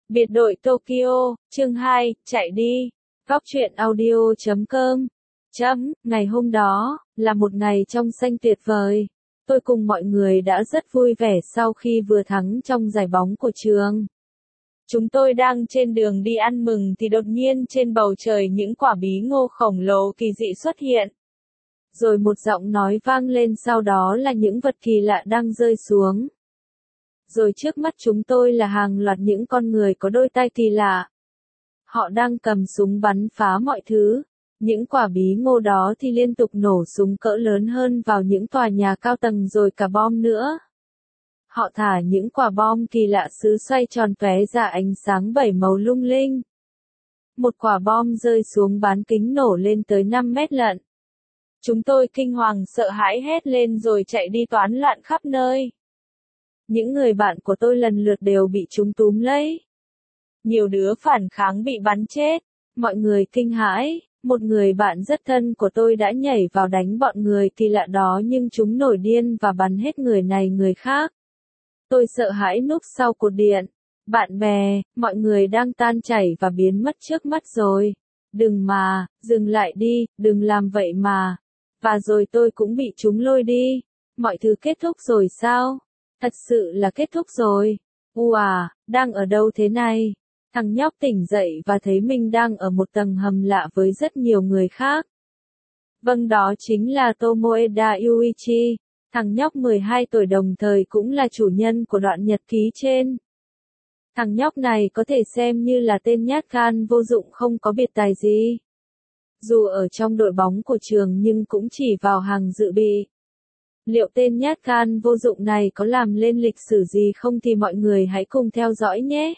Biệt đội Tokyo, chương 2, chạy đi. Góc truyện audio.com. Ngày hôm đó, là một ngày trong xanh tuyệt vời. Tôi cùng mọi người đã rất vui vẻ sau khi vừa thắng trong giải bóng của trường. Chúng tôi đang trên đường đi ăn mừng thì đột nhiên trên bầu trời những quả bí ngô khổng lồ kỳ dị xuất hiện. Rồi một giọng nói vang lên, sau đó là những vật kỳ lạ đang rơi xuống. Rồi trước mắt chúng tôi là hàng loạt những con người có đôi tai kỳ lạ. Họ đang cầm súng bắn phá mọi thứ. Những quả bí ngô đó thì liên tục nổ súng cỡ lớn hơn vào những tòa nhà cao tầng rồi cả bom nữa. Họ thả những quả bom kỳ lạ xứ xoay tròn tóe ra ánh sáng 7 màu lung linh. Một quả bom rơi xuống bán kính nổ lên tới 5 mét lận. Chúng tôi kinh hoàng sợ hãi hét lên rồi chạy đi toán loạn khắp nơi. Những người bạn của tôi lần lượt đều bị chúng túm lấy. Nhiều đứa phản kháng bị bắn chết. Mọi người kinh hãi. Một người bạn rất thân của tôi đã nhảy vào đánh bọn người kỳ lạ đó nhưng chúng nổi điên và bắn hết người này người khác. Tôi sợ hãi núp sau cột điện. Bạn bè, mọi người đang tan chảy và biến mất trước mắt rồi. Đừng mà, dừng lại đi, đừng làm vậy mà. Và rồi tôi cũng bị chúng lôi đi. Mọi thứ kết thúc rồi sao? Thật sự là kết thúc rồi. Đang ở đâu thế này? Thằng nhóc tỉnh dậy và thấy mình đang ở một tầng hầm lạ với rất nhiều người khác. Vâng, đó chính là Tomoeda Yuichi. Thằng nhóc 12 tuổi đồng thời cũng là chủ nhân của đoạn nhật ký trên. Thằng nhóc này có thể xem như là tên nhát gan vô dụng không có biệt tài gì. Dù ở trong đội bóng của trường nhưng cũng chỉ vào hàng dự bị. Liệu tên nhát gan vô dụng này có làm lên lịch sử gì không thì mọi người hãy cùng theo dõi nhé.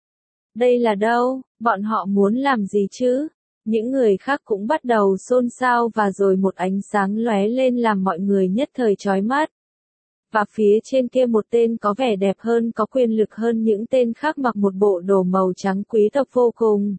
Đây là đâu? Bọn họ muốn làm gì chứ? Những người khác cũng bắt đầu xôn xao và rồi một ánh sáng lóe lên làm mọi người nhất thời chói mắt. Và phía trên kia một tên có vẻ đẹp hơn, có quyền lực hơn những tên khác, mặc một bộ đồ màu trắng quý tộc vô cùng.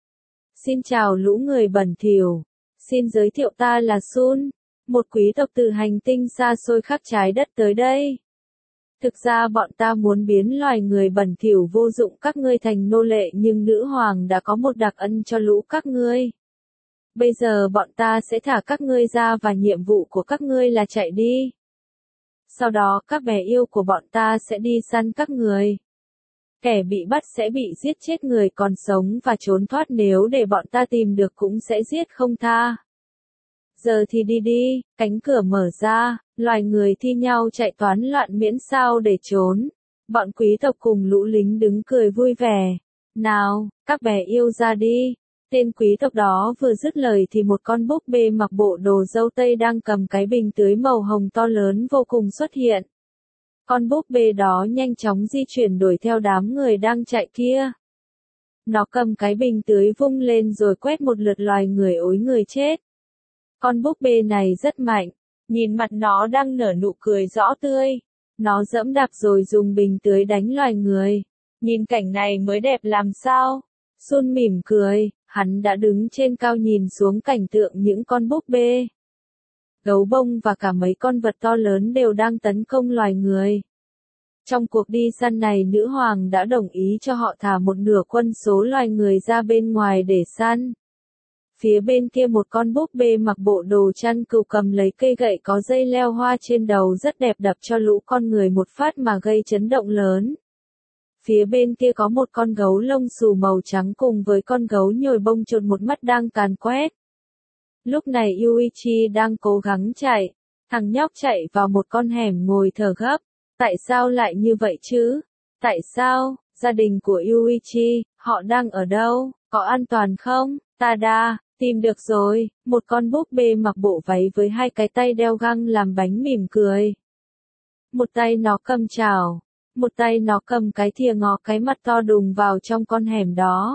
Xin chào lũ người bẩn thỉu. Xin giới thiệu, ta là Sun, một quý tộc từ hành tinh xa xôi khác trái đất tới đây. Thực ra bọn ta muốn biến loài người bẩn thỉu vô dụng các ngươi thành nô lệ, nhưng nữ hoàng đã có một đặc ân cho lũ các ngươi. Bây giờ bọn ta sẽ thả các ngươi ra và nhiệm vụ của các ngươi là chạy đi. Sau đó các bé yêu của bọn ta sẽ đi săn các người. Kẻ bị bắt sẽ bị giết chết, người còn sống và trốn thoát nếu để bọn ta tìm được cũng sẽ giết không tha. Giờ thì đi đi, cánh cửa mở ra, loài người thi nhau chạy toán loạn miễn sao để trốn. Bọn quý tộc cùng lũ lính đứng cười vui vẻ. Nào, các bé yêu ra đi. Tên quý tộc đó vừa dứt lời thì một con búp bê mặc bộ đồ dâu tây đang cầm cái bình tưới màu hồng to lớn vô cùng xuất hiện. Con búp bê đó nhanh chóng di chuyển đuổi theo đám người đang chạy kia. Nó cầm cái bình tưới vung lên rồi quét một lượt loài người ối người chết. Con búp bê này rất mạnh, nhìn mặt nó đang nở nụ cười rõ tươi. Nó giẫm đạp rồi dùng bình tưới đánh loài người. Nhìn cảnh này mới đẹp làm sao? Sun mỉm cười, hắn đã đứng trên cao nhìn xuống cảnh tượng những con búp bê, gấu bông và cả mấy con vật to lớn đều đang tấn công loài người. Trong cuộc đi săn này, nữ hoàng đã đồng ý cho họ thả một nửa quân số loài người ra bên ngoài để săn. Phía bên kia một con búp bê mặc bộ đồ chăn cừu cầm lấy cây gậy có dây leo hoa trên đầu rất đẹp đập cho lũ con người một phát mà gây chấn động lớn. Phía bên kia có một con gấu lông xù màu trắng cùng với con gấu nhồi bông chột một mắt đang càn quét. Lúc này Yuichi đang cố gắng chạy. Thằng nhóc chạy vào một con hẻm ngồi thở gấp. Tại sao lại như vậy chứ? Tại sao? Gia đình của Yuichi, họ đang ở đâu? Có an toàn không? Tada, tìm được rồi. Một con búp bê mặc bộ váy với hai cái tay đeo găng làm bánh mỉm cười. Một tay nó cầm chảo, một tay nó cầm cái thìa ngó cái mặt to đùng vào trong con hẻm đó.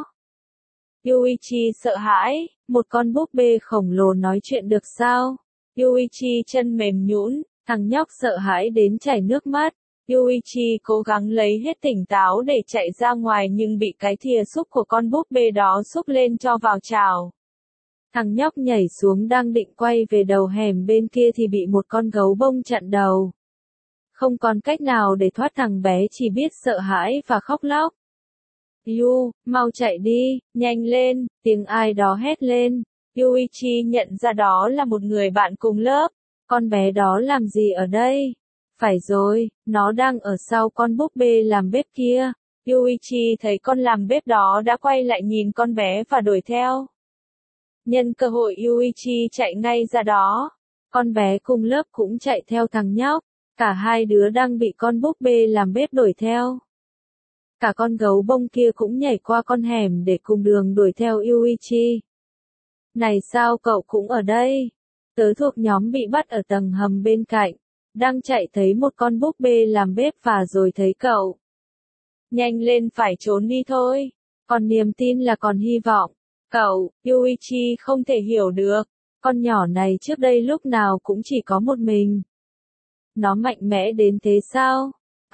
Yuichi sợ hãi, một con búp bê khổng lồ nói chuyện được sao? Yuichi chân mềm nhũn, thằng nhóc sợ hãi đến chảy nước mắt. Yuichi cố gắng lấy hết tỉnh táo để chạy ra ngoài nhưng bị cái thìa xúc của con búp bê đó xúc lên cho vào chảo. Thằng nhóc nhảy xuống đang định quay về đầu hẻm bên kia thì bị một con gấu bông chặn đầu. Không còn cách nào để thoát, thằng bé chỉ biết sợ hãi và khóc lóc. Mau chạy đi, nhanh lên, tiếng ai đó hét lên. Yuichi nhận ra đó là một người bạn cùng lớp. Con bé đó làm gì ở đây? Phải rồi, nó đang ở sau con búp bê làm bếp kia. Yuichi thấy con làm bếp đó đã quay lại nhìn con bé và đuổi theo. Nhân cơ hội Yuichi chạy ngay ra đó. Con bé cùng lớp cũng chạy theo thằng nhóc. Cả hai đứa đang bị con búp bê làm bếp đuổi theo. Cả con gấu bông kia cũng nhảy qua con hẻm để cùng đường đuổi theo Yuichi. Này sao cậu cũng ở đây? Tớ thuộc nhóm bị bắt ở tầng hầm bên cạnh. Đang chạy thấy một con búp bê làm bếp và rồi thấy cậu. Nhanh lên phải trốn đi thôi. Còn niềm tin là còn hy vọng. Cậu, Yuichi không thể hiểu được. Con nhỏ này trước đây lúc nào cũng chỉ có một mình. Nó mạnh mẽ đến thế sao?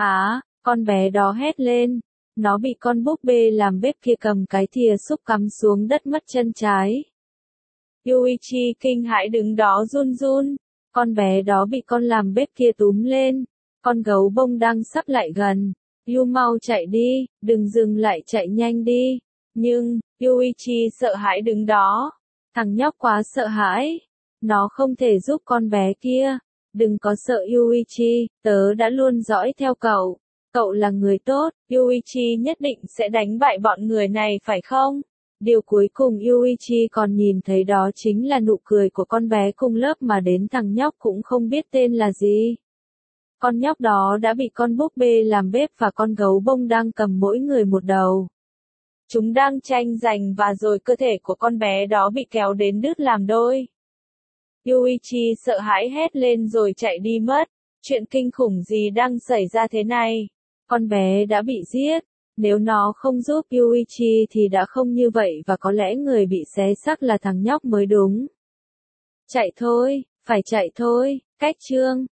Con bé đó hét lên. Nó bị con búp bê làm bếp kia cầm cái thìa xúc cắm xuống đất mất chân trái. Yuichi kinh hãi đứng đó run run. Con bé đó bị con làm bếp kia túm lên. Con gấu bông đang sắp lại gần. Mau chạy đi, đừng dừng lại, chạy nhanh đi. Nhưng, Yuichi sợ hãi đứng đó. Thằng nhóc quá sợ hãi. Nó không thể giúp con bé kia. Đừng có sợ Yuichi, tớ đã luôn dõi theo cậu. Cậu là người tốt, Yuichi nhất định sẽ đánh bại bọn người này phải không? Điều cuối cùng Yuichi còn nhìn thấy đó chính là nụ cười của con bé cùng lớp mà đến thằng nhóc cũng không biết tên là gì. Con nhóc đó đã bị con búp bê làm bếp và con gấu bông đang cầm mỗi người một đầu. Chúng đang tranh giành và rồi cơ thể của con bé đó bị kéo đến đứt làm đôi. Yuichi sợ hãi hét lên rồi chạy đi mất. Chuyện kinh khủng gì đang xảy ra thế này? Con bé đã bị giết. Nếu nó không giúp Yuichi thì đã không như vậy và có lẽ người bị xé xác là thằng nhóc mới đúng. Chạy thôi, phải chạy thôi, cách chương.